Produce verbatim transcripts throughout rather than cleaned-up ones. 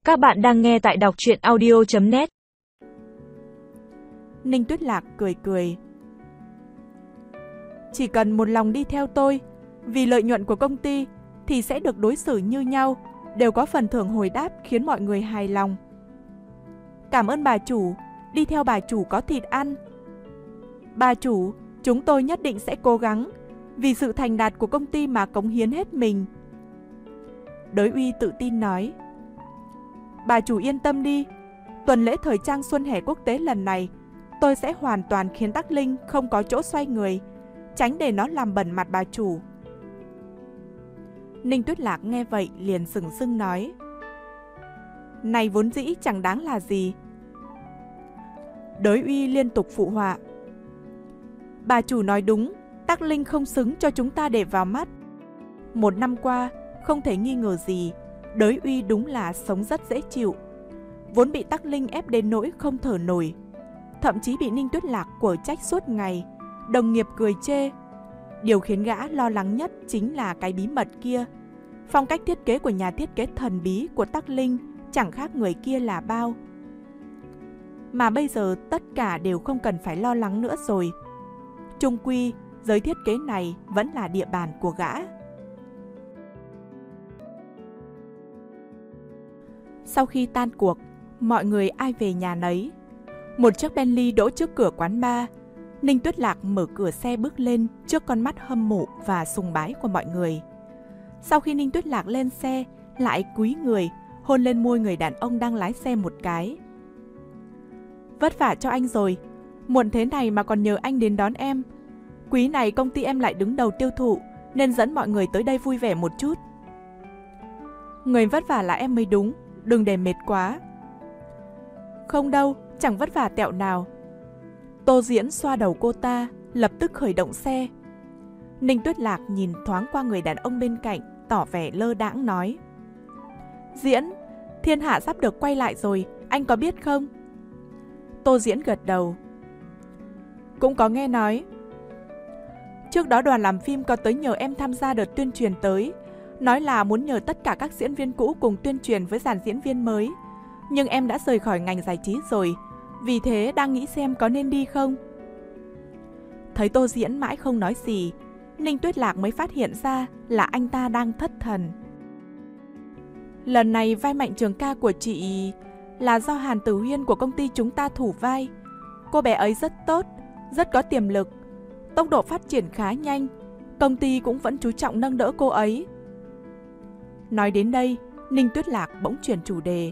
Các bạn đang nghe tại đọc truyện audio chấm net. Ninh Tuyết Lạc cười cười. Chỉ cần một lòng đi theo tôi, vì lợi nhuận của công ty thì sẽ được đối xử như nhau, đều có phần thưởng hồi đáp khiến mọi người hài lòng. Cảm ơn bà chủ, đi theo bà chủ có thịt ăn. Bà chủ, chúng tôi nhất định sẽ cố gắng, vì sự thành đạt của công ty mà cống hiến hết mình. Đới Uy tự tin nói. Bà chủ yên tâm đi, tuần lễ thời trang xuân hè quốc tế lần này, tôi sẽ hoàn toàn khiến Tắc Linh không có chỗ xoay người, tránh để nó làm bẩn mặt bà chủ. Ninh Tuyết Lạc nghe vậy liền sừng sưng nói. Này vốn dĩ chẳng đáng là gì. Đới Uy liên tục phụ họa. Bà chủ nói đúng, Tắc Linh không xứng cho chúng ta để vào mắt. Một năm qua, không thể nghi ngờ gì, Đới Uy đúng là sống rất dễ chịu. Vốn bị Tắc Linh ép đến nỗi không thở nổi, thậm chí bị Ninh Tuyết Lạc quở trách suốt ngày, đồng nghiệp cười chê. Điều khiến gã lo lắng nhất chính là cái bí mật kia. Phong cách thiết kế của nhà thiết kế thần bí của Tắc Linh chẳng khác người kia là bao. Mà bây giờ tất cả đều không cần phải lo lắng nữa rồi. Chung quy, giới thiết kế này vẫn là địa bàn của gã. Sau khi tan cuộc, mọi người ai về nhà nấy. Một chiếc Bentley đỗ trước cửa quán bar. Ninh Tuyết Lạc mở cửa xe bước lên trước con mắt hâm mộ và sùng bái của mọi người. Sau khi Ninh Tuyết Lạc lên xe, lại cúi người, hôn lên môi người đàn ông đang lái xe một cái. Vất vả cho anh rồi, muộn thế này mà còn nhờ anh đến đón em. Quý này công ty em lại đứng đầu tiêu thụ, nên dẫn mọi người tới đây vui vẻ một chút. Người vất vả là em mới đúng, đừng để mệt quá. Không đâu, chẳng vất vả tẹo nào. Tô Diễn xoa đầu cô ta, lập tức khởi động xe. Ninh Tuyết Lạc nhìn thoáng qua người đàn ông bên cạnh, tỏ vẻ lơ đãng nói. Diễn, thiên hạ sắp được quay lại rồi, anh có biết không? Tô Diễn gật đầu. Cũng có nghe nói. Trước đó đoàn làm phim có tới nhờ em tham gia đợt tuyên truyền tới, nói là muốn nhờ tất cả các diễn viên cũ cùng tuyên truyền với dàn diễn viên mới. Nhưng em đã rời khỏi ngành giải trí rồi, vì thế đang nghĩ xem có nên đi không. Thấy Tô Diễn mãi không nói gì, Ninh Tuyết Lạc mới phát hiện ra là anh ta đang thất thần. Lần này vai Mạnh Trường Ca của chị là do Hàn Tử Huyên của công ty chúng ta thủ vai. Cô bé ấy rất tốt, rất có tiềm lực, tốc độ phát triển khá nhanh. Công ty cũng vẫn chú trọng nâng đỡ cô ấy. Nói đến đây, Ninh Tuyết Lạc bỗng chuyển chủ đề.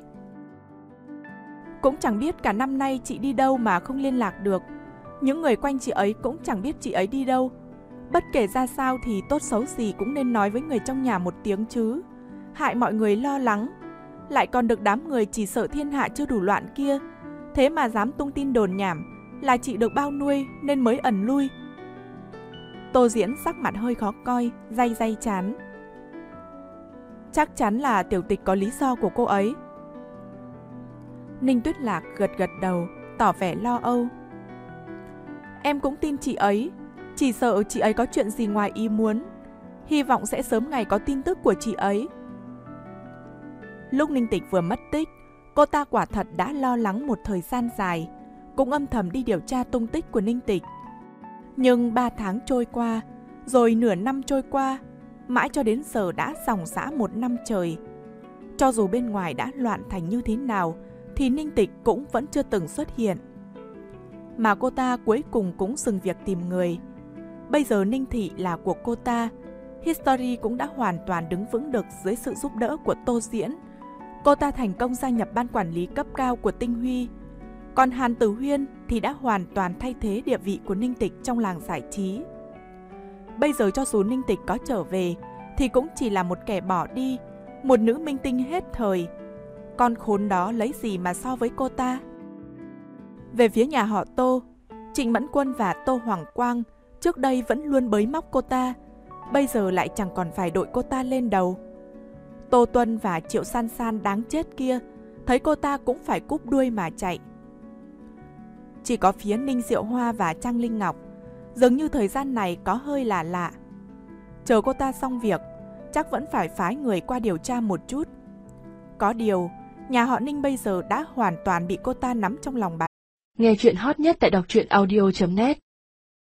Cũng chẳng biết cả năm nay chị đi đâu mà không liên lạc được. Những người quanh chị ấy cũng chẳng biết chị ấy đi đâu. Bất kể ra sao thì tốt xấu gì cũng nên nói với người trong nhà một tiếng chứ. Hại mọi người lo lắng. Lại còn được đám người chỉ sợ thiên hạ chưa đủ loạn kia, thế mà dám tung tin đồn nhảm là chị được bao nuôi nên mới ẩn lui. Tô Diễn sắc mặt hơi khó coi, day day chán. Chắc chắn là tiểu tịch có lý do của cô ấy. Ninh Tuyết Lạc gật gật đầu, tỏ vẻ lo âu. Em cũng tin chị ấy, chỉ sợ chị ấy có chuyện gì ngoài ý muốn. Hy vọng sẽ sớm ngày có tin tức của chị ấy. Lúc Ninh Tịch vừa mất tích, cô ta quả thật đã lo lắng một thời gian dài, cũng âm thầm đi điều tra tung tích của Ninh Tịch. Nhưng ba tháng trôi qua, rồi nửa năm trôi qua, mãi cho đến giờ đã dòng dã một năm trời. Cho dù bên ngoài đã loạn thành như thế nào, thì Ninh Tịch cũng vẫn chưa từng xuất hiện. Mà cô ta cuối cùng cũng dừng việc tìm người. Bây giờ Ninh Thị là của cô ta, History cũng đã hoàn toàn đứng vững được dưới sự giúp đỡ của Tô Diễn. Cô ta thành công gia nhập ban quản lý cấp cao của Tinh Huy. Còn Hàn Tử Huyên thì đã hoàn toàn thay thế địa vị của Ninh Tịch trong làng giải trí. Bây giờ cho dù Ninh Tịch có trở về thì cũng chỉ là một kẻ bỏ đi, một nữ minh tinh hết thời. Con khốn đó lấy gì mà so với cô ta? Về phía nhà họ Tô, Trịnh Mẫn Quân và Tô Hoàng Quang trước đây vẫn luôn bới móc cô ta, bây giờ lại chẳng còn phải đội cô ta lên đầu. Tô Tuân và Triệu San San đáng chết kia, thấy cô ta cũng phải cúp đuôi mà chạy. Chỉ có phía Ninh Diệu Hoa và Trang Linh Ngọc, dường như thời gian này có hơi lạ lạ. Chờ cô ta xong việc, chắc vẫn phải phái người qua điều tra một chút. Có điều, Nhà họ Ninh bây giờ đã hoàn toàn bị cô ta nắm trong lòng bàn. Nghe chuyện hot nhất tại đọc truyện audio chấm net